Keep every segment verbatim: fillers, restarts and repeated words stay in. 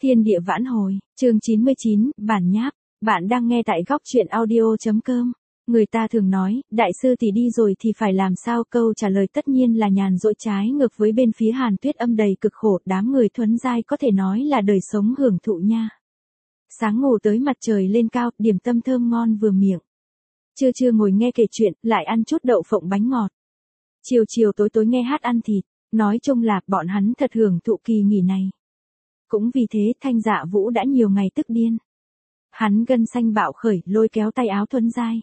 Thiên địa vãn hồi, chương chín mươi chín, bản nháp. Bạn đang nghe tại góc truyện audio.com. Người ta thường nói, đại sư tỷ đi rồi thì phải làm sao? Câu trả lời tất nhiên là nhàn rỗi, trái ngược với bên phía Hàn Tuyết âm đầy cực khổ. Đám người Thuấn giai có thể nói là đời sống hưởng thụ nha. Sáng ngủ tới mặt trời lên cao, điểm tâm thơm ngon vừa miệng. Trưa trưa ngồi nghe kể chuyện, lại ăn chút đậu phộng bánh ngọt. Chiều chiều tối tối nghe hát ăn thịt. Nói chung là bọn hắn thật hưởng thụ kỳ nghỉ này. Cũng vì thế Thanh Dạ Vũ đã nhiều ngày tức điên. Hắn gân xanh bạo khởi, lôi kéo tay áo Thuấn giai.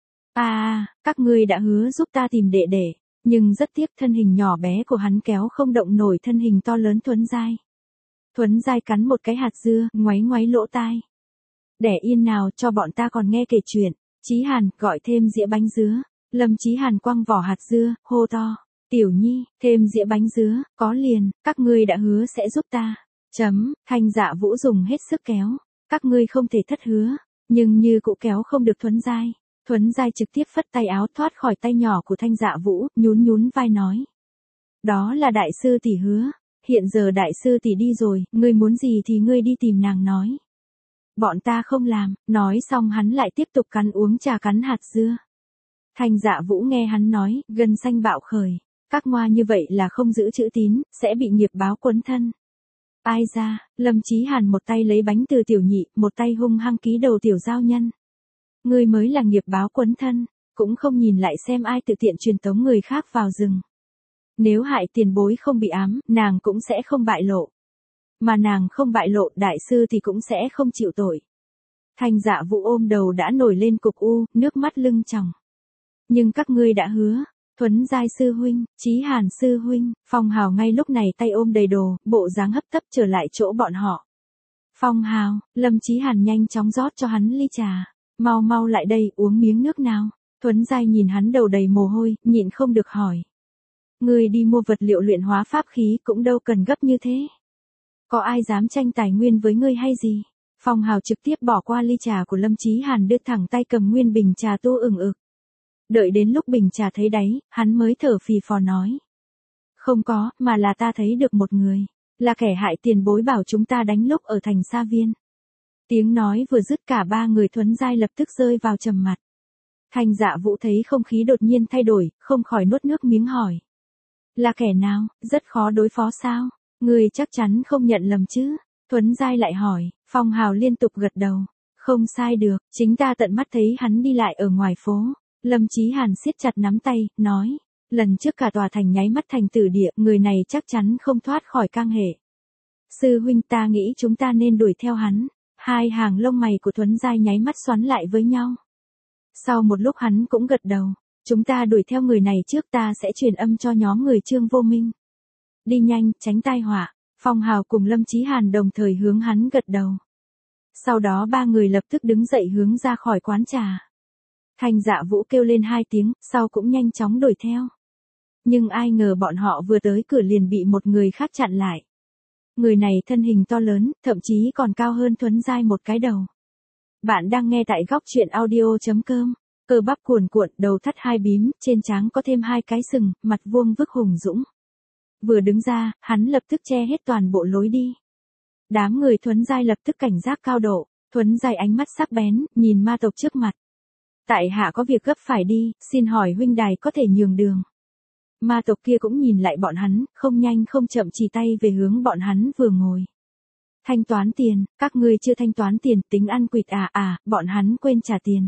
À, các ngươi đã hứa giúp ta tìm đệ đệ, nhưng rất tiếc thân hình nhỏ bé của hắn kéo không động nổi thân hình to lớn Thuấn giai. Thuấn giai cắn một cái hạt dưa, ngoáy ngoáy lỗ tai. Đẻ yên nào, cho bọn ta còn nghe kể chuyện. Chí Hàn gọi thêm dĩa bánh dứa. Lâm Chí Hàn quăng vỏ hạt dưa, hô to. Tiểu Nhi, thêm dĩa bánh dứa, có liền, các ngươi đã hứa sẽ giúp ta. Chấm, Thanh Dạ Vũ dùng hết sức kéo. Các ngươi không thể thất hứa, nhưng như cụ kéo không được Thuấn giai. Thuấn giai trực tiếp phất tay áo thoát khỏi tay nhỏ của Thanh Dạ Vũ, nhún nhún vai nói. Đó là đại sư tỷ hứa, hiện giờ đại sư tỷ đi rồi, ngươi muốn gì thì ngươi đi tìm nàng nói. Bọn ta không làm, nói xong hắn lại tiếp tục cắn uống trà cắn hạt dưa. Thanh Dạ Vũ nghe hắn nói, gân xanh bạo khởi. Các ngoa như vậy là không giữ chữ tín, sẽ bị nghiệp báo quấn thân. Ai ra, Lâm Chí Hàn một tay lấy bánh từ tiểu nhị, một tay hung hăng ký đầu tiểu giao nhân. Ngươi mới là nghiệp báo quấn thân, cũng không nhìn lại xem ai tự tiện truyền tống người khác vào rừng. Nếu hại tiền bối không bị ám, nàng cũng sẽ không bại lộ. Mà nàng không bại lộ, đại sư thì cũng sẽ không chịu tội. Thanh Dạ Vũ ôm đầu đã nổi lên cục u, nước mắt lưng tròng. Nhưng các ngươi đã hứa. Thuấn giai sư huynh, Chí Hàn sư huynh, Phong Hào ngay lúc này tay ôm đầy đồ, bộ dáng hấp tấp trở lại chỗ bọn họ. Phong Hào, Lâm Chí Hàn nhanh chóng rót cho hắn ly trà, mau mau lại đây, uống miếng nước nào. Thuấn giai nhìn hắn đầu đầy mồ hôi, nhịn không được hỏi. Ngươi đi mua vật liệu luyện hóa pháp khí cũng đâu cần gấp như thế. Có ai dám tranh tài nguyên với ngươi hay gì? Phong Hào trực tiếp bỏ qua ly trà của Lâm Chí Hàn, đưa thẳng tay cầm nguyên bình trà tu ửng ực. Đợi đến lúc bình trà thấy đáy, hắn mới thở phì phò nói. Không có, mà là ta thấy được một người. Là kẻ hại tiền bối bảo chúng ta đánh lúc ở thành Sa Viên. Tiếng nói vừa dứt cả ba người Thuấn giai lập tức rơi vào trầm mặt. Thanh Dạ Vũ thấy không khí đột nhiên thay đổi, không khỏi nuốt nước miếng hỏi. Là kẻ nào, rất khó đối phó sao? Người chắc chắn không nhận lầm chứ? Thuấn giai lại hỏi, Phong Hào liên tục gật đầu. Không sai được, chính ta tận mắt thấy hắn đi lại ở ngoài phố. Lâm Chí Hàn siết chặt nắm tay, nói, lần trước cả tòa thành nháy mắt thành tử địa, người này chắc chắn không thoát khỏi cang hệ. Sư huynh, ta nghĩ chúng ta nên đuổi theo hắn. Hai hàng lông mày của Thuấn giai nháy mắt xoắn lại với nhau. Sau một lúc hắn cũng gật đầu, chúng ta đuổi theo người này trước, ta sẽ truyền âm cho nhóm người Trương Vô Minh. Đi nhanh, tránh tai họa. Phong Hào cùng Lâm Chí Hàn đồng thời hướng hắn gật đầu. Sau đó ba người lập tức đứng dậy hướng ra khỏi quán trà. Thanh Dạ Vũ kêu lên hai tiếng, sau cũng nhanh chóng đuổi theo. Nhưng ai ngờ bọn họ vừa tới cửa liền bị một người khác chặn lại. Người này thân hình to lớn, thậm chí còn cao hơn Thuấn giai một cái đầu. Bạn đang nghe tại góc truyện audio.com. Cơ bắp cuồn cuộn, đầu thắt hai bím, trên trán có thêm hai cái sừng, mặt vuông vức hùng dũng. Vừa đứng ra, hắn lập tức che hết toàn bộ lối đi. Đám người Thuấn giai lập tức cảnh giác cao độ. Thuấn giai ánh mắt sắc bén, nhìn ma tộc trước mặt. Tại hạ có việc gấp phải đi, xin hỏi huynh đài có thể nhường đường. Ma tộc kia cũng nhìn lại bọn hắn, không nhanh không chậm chỉ tay về hướng bọn hắn vừa ngồi. Thanh toán tiền, các ngươi chưa thanh toán tiền, tính ăn quỵt à à, bọn hắn quên trả tiền.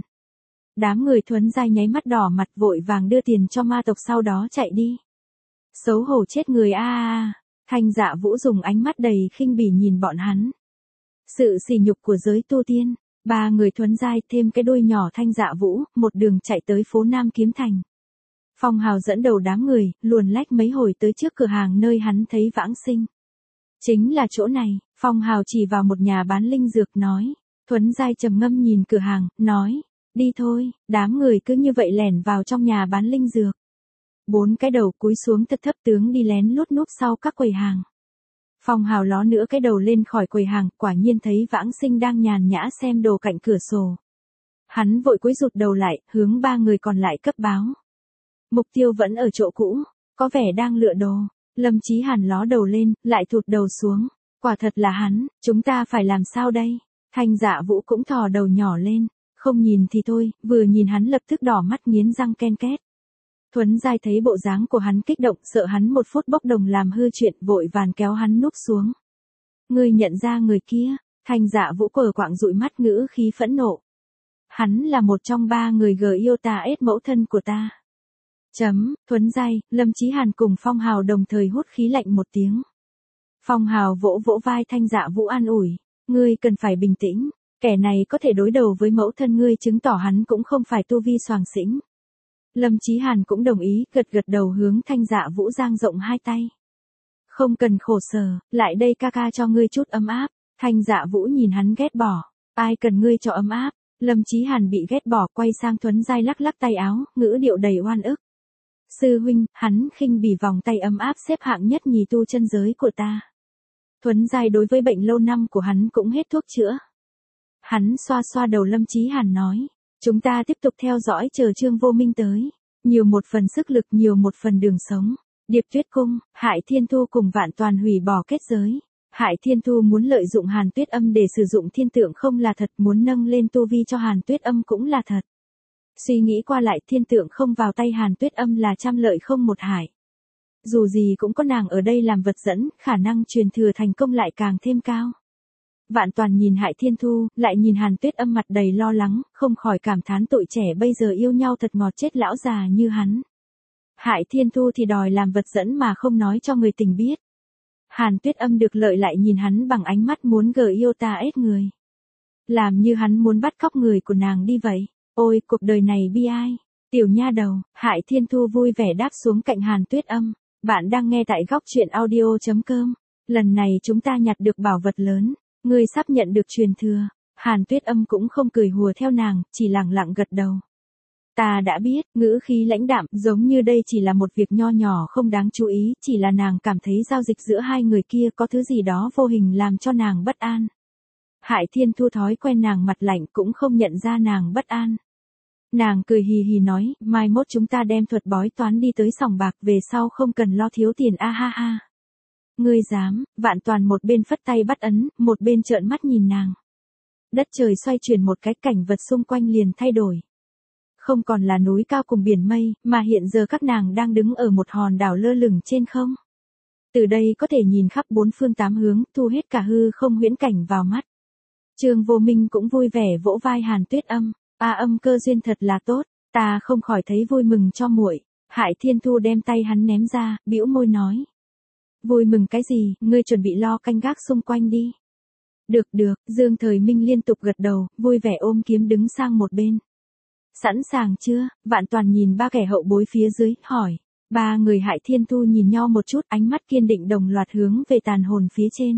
Đám người Thuấn giai nháy mắt đỏ mặt vội vàng đưa tiền cho ma tộc, sau đó chạy đi. Xấu hổ chết người a a. Thanh Dạ Vũ dùng ánh mắt đầy khinh bỉ nhìn bọn hắn. Sự sỉ nhục của giới tu tiên. Ba người Thuấn giai thêm cái đuôi nhỏ Thanh Dạ Vũ, một đường chạy tới phố Nam Kiếm Thành. Phong Hào dẫn đầu đám người, luồn lách mấy hồi tới trước cửa hàng nơi hắn thấy Vãng Sinh. Chính là chỗ này, Phong Hào chỉ vào một nhà bán linh dược nói. Thuấn giai trầm ngâm nhìn cửa hàng, nói, đi thôi. Đám người cứ như vậy lẻn vào trong nhà bán linh dược. Bốn cái đầu cúi xuống thật thấp tướng đi lén lút núp sau các quầy hàng. Phong Hào ló nữa cái đầu lên khỏi quầy hàng, quả nhiên thấy Vãng Sinh đang nhàn nhã xem đồ cạnh cửa sổ. Hắn vội cúi rụt đầu lại, hướng ba người còn lại cấp báo. Mục tiêu vẫn ở chỗ cũ, có vẻ đang lựa đồ. Lâm Chí Hàn ló đầu lên, lại thụt đầu xuống. Quả thật là hắn, chúng ta phải làm sao đây? Thanh Dạ Vũ cũng thò đầu nhỏ lên, không nhìn thì thôi, vừa nhìn hắn lập tức đỏ mắt nghiến răng ken két. Thuấn Giai thấy bộ dáng của hắn kích động, sợ hắn một phút bốc đồng làm hư chuyện, vội vàng kéo hắn núp xuống. Ngươi nhận ra người kia? Thanh Dạ Vũ cờ quạng dụi mắt, ngữ khí phẫn nộ. Hắn là một trong ba người gờ yêu ta ết mẫu thân của ta. Chấm, Thuấn Giai, Lâm Chí Hàn cùng Phong Hào đồng thời hút khí lạnh một tiếng. Phong Hào vỗ vỗ vai Thanh Dạ Vũ an ủi. Ngươi cần phải bình tĩnh, kẻ này có thể đối đầu với mẫu thân ngươi chứng tỏ hắn cũng không phải tu vi soàng xĩnh. Lâm Chí Hàn cũng đồng ý, gật gật đầu hướng Thanh Dạ Vũ dang rộng hai tay. Không cần khổ sở, lại đây ca ca cho ngươi chút ấm áp. Thanh Dạ Vũ nhìn hắn ghét bỏ. Ai cần ngươi cho ấm áp? Lâm Chí Hàn bị ghét bỏ, quay sang Thuấn Giai lắc lắc tay áo, ngữ điệu đầy oan ức. Sư huynh, hắn khinh bỉ vòng tay ấm áp xếp hạng nhất nhì tu chân giới của ta. Thuấn Giai đối với bệnh lâu năm của hắn cũng hết thuốc chữa. Hắn xoa xoa đầu Lâm Chí Hàn nói, chúng ta tiếp tục theo dõi chờ Trương Vô Minh tới. Nhiều một phần sức lực, nhiều một phần đường sống. Điệp Tuyết Cung, Hải Thiên Thu cùng Vạn Toàn hủy bỏ kết giới. Hải Thiên Thu muốn lợi dụng Hàn Tuyết Âm để sử dụng thiên tượng không là thật, muốn nâng lên tu vi cho Hàn Tuyết Âm cũng là thật. Suy nghĩ qua lại, thiên tượng không vào tay Hàn Tuyết Âm là trăm lợi không một hại. Dù gì cũng có nàng ở đây làm vật dẫn, khả năng truyền thừa thành công lại càng thêm cao. Vạn Toàn nhìn Hải Thiên Thu, lại nhìn Hàn Tuyết Âm mặt đầy lo lắng, không khỏi cảm thán tội trẻ bây giờ yêu nhau thật ngọt chết lão già như hắn. Hải Thiên Thu thì đòi làm vật dẫn mà không nói cho người tình biết. Hàn Tuyết Âm được lợi lại nhìn hắn bằng ánh mắt muốn gờ yêu ta ết người. Làm như hắn muốn bắt cóc người của nàng đi vậy. Ôi, cuộc đời này bi ai. Tiểu nha đầu, Hải Thiên Thu vui vẻ đáp xuống cạnh Hàn Tuyết Âm. Bạn đang nghe tại góc truyện audio chấm com. Lần này chúng ta nhặt được bảo vật lớn. Ngươi sắp nhận được truyền thừa. Hàn Tuyết Âm cũng không cười hùa theo nàng, chỉ lặng lặng gật đầu. Ta đã biết, ngữ khí lãnh đạm, giống như đây chỉ là một việc nho nhỏ không đáng chú ý, chỉ là nàng cảm thấy giao dịch giữa hai người kia có thứ gì đó vô hình làm cho nàng bất an. Hải Thiên Thu thói quen nàng mặt lạnh cũng không nhận ra nàng bất an. Nàng cười hì hì nói, mai mốt chúng ta đem thuật bói toán đi tới sòng bạc, về sau không cần lo thiếu tiền a ha ha. Ngươi dám? Vạn Toàn một bên phất tay bắt ấn, một bên trợn mắt nhìn nàng. Đất trời xoay chuyển một cái, cảnh vật xung quanh liền thay đổi. Không còn là núi cao cùng biển mây, mà hiện giờ các nàng đang đứng ở một hòn đảo lơ lửng trên không. Từ đây có thể nhìn khắp bốn phương tám hướng, thu hết cả hư không huyễn cảnh vào mắt. Trương Vô Minh cũng vui vẻ vỗ vai Hàn Tuyết Âm. A Âm cơ duyên thật là tốt, ta không khỏi thấy vui mừng cho muội. Hải Thiên Thu đem tay hắn ném ra, bĩu môi nói. Vui mừng cái gì, ngươi chuẩn bị lo canh gác xung quanh đi. Được được, Dương Thời Minh liên tục gật đầu, vui vẻ ôm kiếm đứng sang một bên. Sẵn sàng chưa? Vạn Toàn nhìn ba kẻ hậu bối phía dưới, hỏi. Ba người Hải Thiên Thu nhìn nhau một chút, ánh mắt kiên định đồng loạt hướng về tàn hồn phía trên.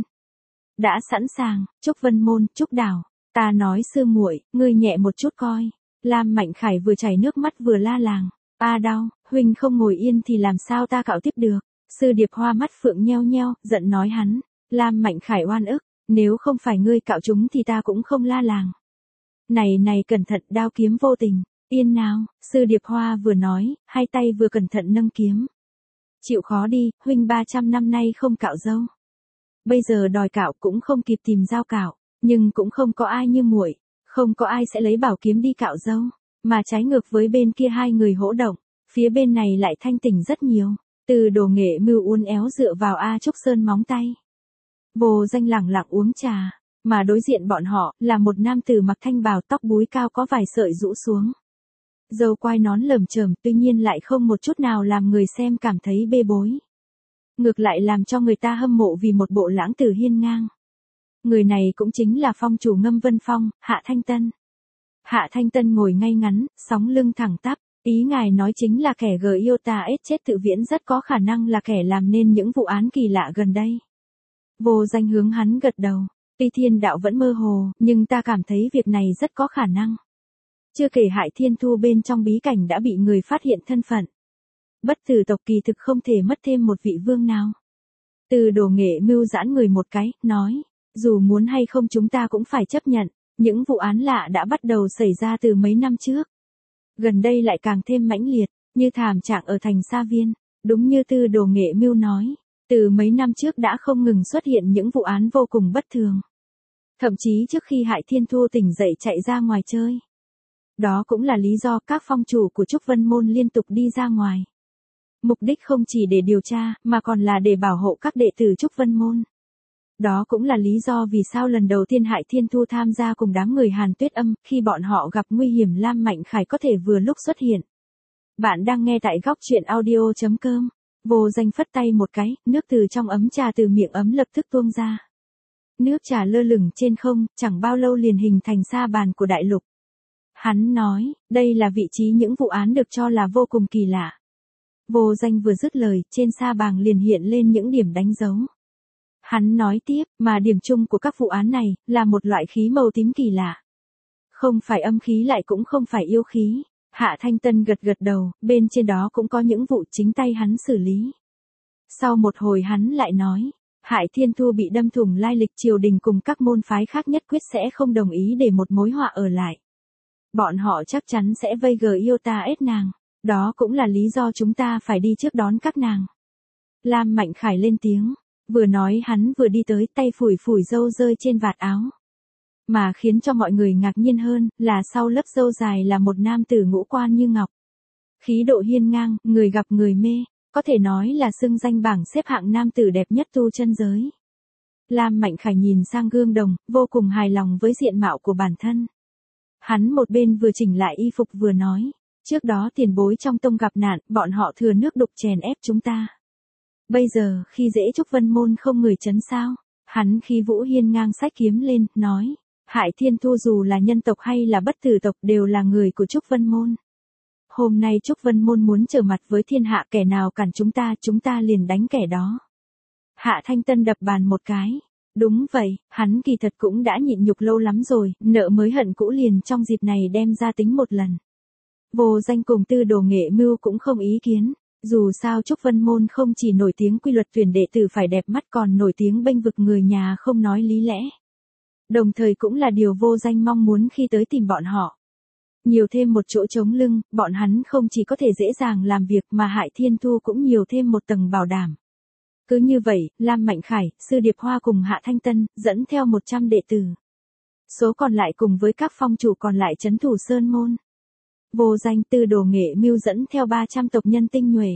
Đã sẵn sàng, Trúc Vân Môn, Trúc Đảo. Ta nói sư muội, ngươi nhẹ một chút coi. Lam Mạnh Khải vừa chảy nước mắt vừa la làng. A đau, huynh không ngồi yên thì làm sao ta cạo tiếp được. Sư Điệp Hoa mắt phượng nheo nheo, giận nói hắn. Lam Mạnh Khải oan ức, nếu không phải ngươi cạo chúng thì ta cũng không la làng. Này này cẩn thận, đao kiếm vô tình. Yên nào, Sư Điệp Hoa vừa nói, hai tay vừa cẩn thận nâng kiếm. Chịu khó đi, huynh ba trăm năm nay không cạo râu. Bây giờ đòi cạo cũng không kịp tìm dao cạo, nhưng cũng không có ai như muội, không có ai sẽ lấy bảo kiếm đi cạo râu, mà trái ngược với bên kia hai người hỗ động, phía bên này lại thanh tỉnh rất nhiều. Từ Đồ Nghệ mưu uốn éo dựa vào A Trúc Sơn móng tay. Vô Danh lẳng lặng uống trà, mà đối diện bọn họ là một nam tử mặc thanh bào, tóc búi cao có vài sợi rũ xuống. Dâu quai nón lởm chởm, tuy nhiên lại không một chút nào làm người xem cảm thấy bê bối. Ngược lại làm cho người ta hâm mộ vì một bộ lãng tử hiên ngang. Người này cũng chính là phong chủ Ngâm Vân Phong, Hạ Thanh Tân. Hạ Thanh Tân ngồi ngay ngắn, sóng lưng thẳng tắp, ý ngài nói chính là kẻ gờ yêu ta ết chết tự viễn rất có khả năng là kẻ làm nên những vụ án kỳ lạ gần đây. Vô Danh hướng hắn gật đầu, tuy thiên đạo vẫn mơ hồ, nhưng ta cảm thấy việc này rất có khả năng. Chưa kể Hải Thiên Thu bên trong bí cảnh đã bị người phát hiện thân phận. Bất tử tộc kỳ thực không thể mất thêm một vị vương nào. Từ Đồ Nghệ mưu giãn người một cái, nói, dù muốn hay không chúng ta cũng phải chấp nhận, những vụ án lạ đã bắt đầu xảy ra từ mấy năm trước. Gần đây lại càng thêm mãnh liệt, như thảm trạng ở thành Sa Viên, đúng như Từ Đồ Nghệ mưu nói. Từ mấy năm trước đã không ngừng xuất hiện những vụ án vô cùng bất thường. Thậm chí trước khi Hại Thiên Thu tỉnh dậy chạy ra ngoài chơi. Đó cũng là lý do các phong chủ của Trúc Vân Môn liên tục đi ra ngoài. Mục đích không chỉ để điều tra, mà còn là để bảo hộ các đệ tử Trúc Vân Môn. Đó cũng là lý do vì sao lần đầu tiên Hại Thiên Thu tham gia cùng đám người Hàn Tuyết Âm, khi bọn họ gặp nguy hiểm Lam Mạnh Khải có thể vừa lúc xuất hiện. Bạn đang nghe tại góc truyện audio chấm com. Vô Danh phất tay một cái, nước từ trong ấm trà từ miệng ấm lập tức tuôn ra. Nước trà lơ lửng trên không, chẳng bao lâu liền hình thành sa bàn của đại lục. Hắn nói, đây là vị trí những vụ án được cho là vô cùng kỳ lạ. Vô Danh vừa dứt lời, trên sa bàn liền hiện lên những điểm đánh dấu. Hắn nói tiếp, mà điểm chung của các vụ án này, là một loại khí màu tím kỳ lạ. Không phải âm khí lại cũng không phải yêu khí. Hạ Thanh Tân gật gật đầu, bên trên đó cũng có những vụ chính tay hắn xử lý. Sau một hồi hắn lại nói, Hại Thiên Thu bị đâm thủng lai lịch triều đình cùng các môn phái khác nhất quyết sẽ không đồng ý để một mối họa ở lại. Bọn họ chắc chắn sẽ vây gờ yêu ta ết nàng, đó cũng là lý do chúng ta phải đi trước đón các nàng. Lam Mạnh Khải lên tiếng, vừa nói hắn vừa đi tới tay phủi phủi râu rơi trên vạt áo. Mà khiến cho mọi người ngạc nhiên hơn, là sau lớp râu dài là một nam tử ngũ quan như ngọc. Khí độ hiên ngang, người gặp người mê, có thể nói là xưng danh bảng xếp hạng nam tử đẹp nhất tu chân giới. Lam Mạnh Khải nhìn sang gương đồng, vô cùng hài lòng với diện mạo của bản thân. Hắn một bên vừa chỉnh lại y phục vừa nói, trước đó tiền bối trong tông gặp nạn, bọn họ thừa nước đục chèn ép chúng ta. Bây giờ, khi dễ Trúc Vân Môn không người chấn sao, hắn khí vũ hiên ngang xách kiếm lên, nói. Hại Thiên Thu dù là nhân tộc hay là bất tử tộc đều là người của Trúc Vân Môn. Hôm nay Trúc Vân Môn muốn trở mặt với thiên hạ, kẻ nào cản chúng ta, chúng ta liền đánh kẻ đó. Hạ Thanh Tân đập bàn một cái. Đúng vậy, hắn kỳ thật cũng đã nhịn nhục lâu lắm rồi, nợ mới hận cũ liền trong dịp này đem ra tính một lần. Vô Danh cùng Tư Đồ Nghệ Mưu cũng không ý kiến. Dù sao Trúc Vân Môn không chỉ nổi tiếng quy luật tuyển đệ tử phải đẹp mắt còn nổi tiếng bênh vực người nhà không nói lý lẽ. Đồng thời cũng là điều Vô Danh mong muốn khi tới tìm bọn họ. Nhiều thêm một chỗ chống lưng, bọn hắn không chỉ có thể dễ dàng làm việc mà Hại Thiên Thu cũng nhiều thêm một tầng bảo đảm. Cứ như vậy, Lam Mạnh Khải, Sư Điệp Hoa cùng Hạ Thanh Tân, dẫn theo một trăm đệ tử. Số còn lại cùng với các phong chủ còn lại trấn thủ Sơn Môn. Vô Danh Tư Đồ Nghệ Mưu dẫn theo ba trăm tộc nhân tinh nhuệ.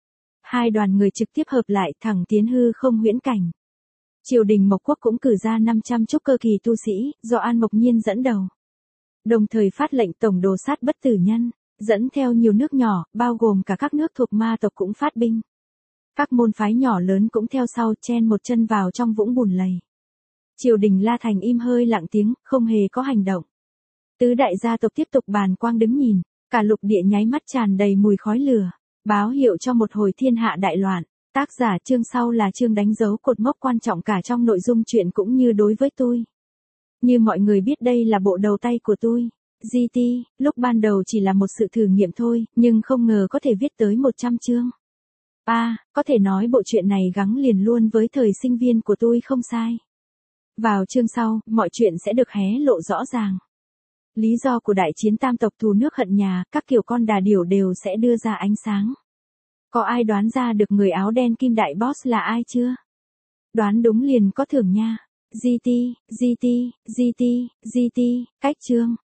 Hai đoàn người trực tiếp hợp lại thẳng tiến hư không huyễn cảnh. Triều đình Mộc Quốc cũng cử ra năm trăm trúc cơ kỳ tu sĩ, do An Mộc Nhiên dẫn đầu. Đồng thời phát lệnh tổng đồ sát bất tử nhân, dẫn theo nhiều nước nhỏ, bao gồm cả các nước thuộc ma tộc cũng phát binh. Các môn phái nhỏ lớn cũng theo sau chen một chân vào trong vũng bùn lầy. Triều đình La Thành im hơi lặng tiếng, không hề có hành động. Tứ đại gia tộc tiếp tục bàn quang đứng nhìn, cả lục địa nháy mắt tràn đầy mùi khói lửa, báo hiệu cho một hồi thiên hạ đại loạn. Tác giả chương sau là chương đánh dấu cột mốc quan trọng cả trong nội dung truyện cũng như đối với tôi. Như mọi người biết đây là bộ đầu tay của tôi. giê tê, lúc ban đầu chỉ là một sự thử nghiệm thôi, nhưng không ngờ có thể viết tới một trăm chương. À, có thể nói bộ truyện này gắn liền luôn với thời sinh viên của tôi không sai. Vào chương sau, mọi chuyện sẽ được hé lộ rõ ràng. Lý do của đại chiến tam tộc thù nước hận nhà, các kiểu con đà điểu đều sẽ đưa ra ánh sáng. Có ai đoán ra được người áo đen kim đại boss là ai chưa? Đoán đúng liền có thưởng nha. giê tê, giê tê, giê tê, giê tê, cách chương.